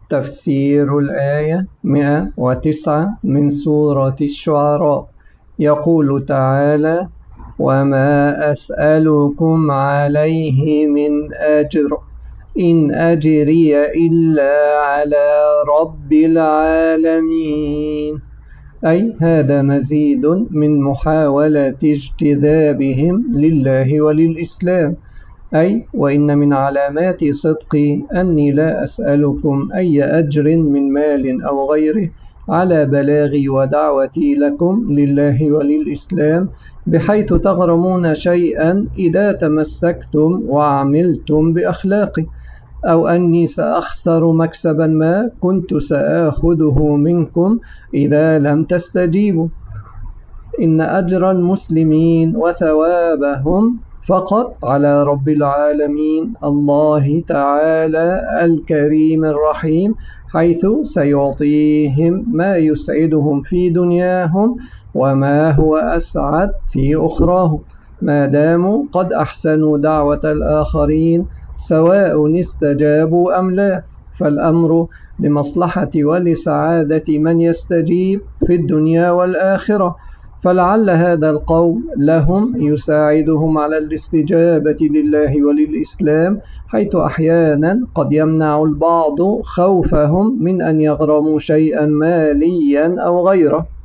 تفسير الآية 109 من سورة الشعراء. يقول تعالى: وما أسألكم عليه من أجر إن أجري إلا على رب العالمين. أي هذا مزيد من محاولة اجتذابهم لله وللإسلام، أي وإن من علامات صدقي أني لا أسألكم أي أجر من مال أو غيره على بلاغي ودعوتي لكم لله وللإسلام، بحيث تغرمون شيئا إذا تمسكتم وعملتم بأخلاقي، أو أني سأخسر مكسبا ما كنت سآخذه منكم إذا لم تستجيبوا. إن أجر المسلمين وثوابهم فقط على رب العالمين الله تعالى الكريم الرحيم، حيث سيعطيهم ما يسعدهم في دنياهم وما هو أسعد في أخراهم، ما داموا قد أحسنوا دعوة الآخرين سواء استجابوا أم لا، فالأمر لمصلحة ولسعادة من يستجيب في الدنيا والآخرة. فلعل هذا القول لهم يساعدهم على الاستجابة لله وللإسلام، حيث أحيانا قد يمنع البعض خوفهم من أن يغرموا شيئا ماليا أو غيره.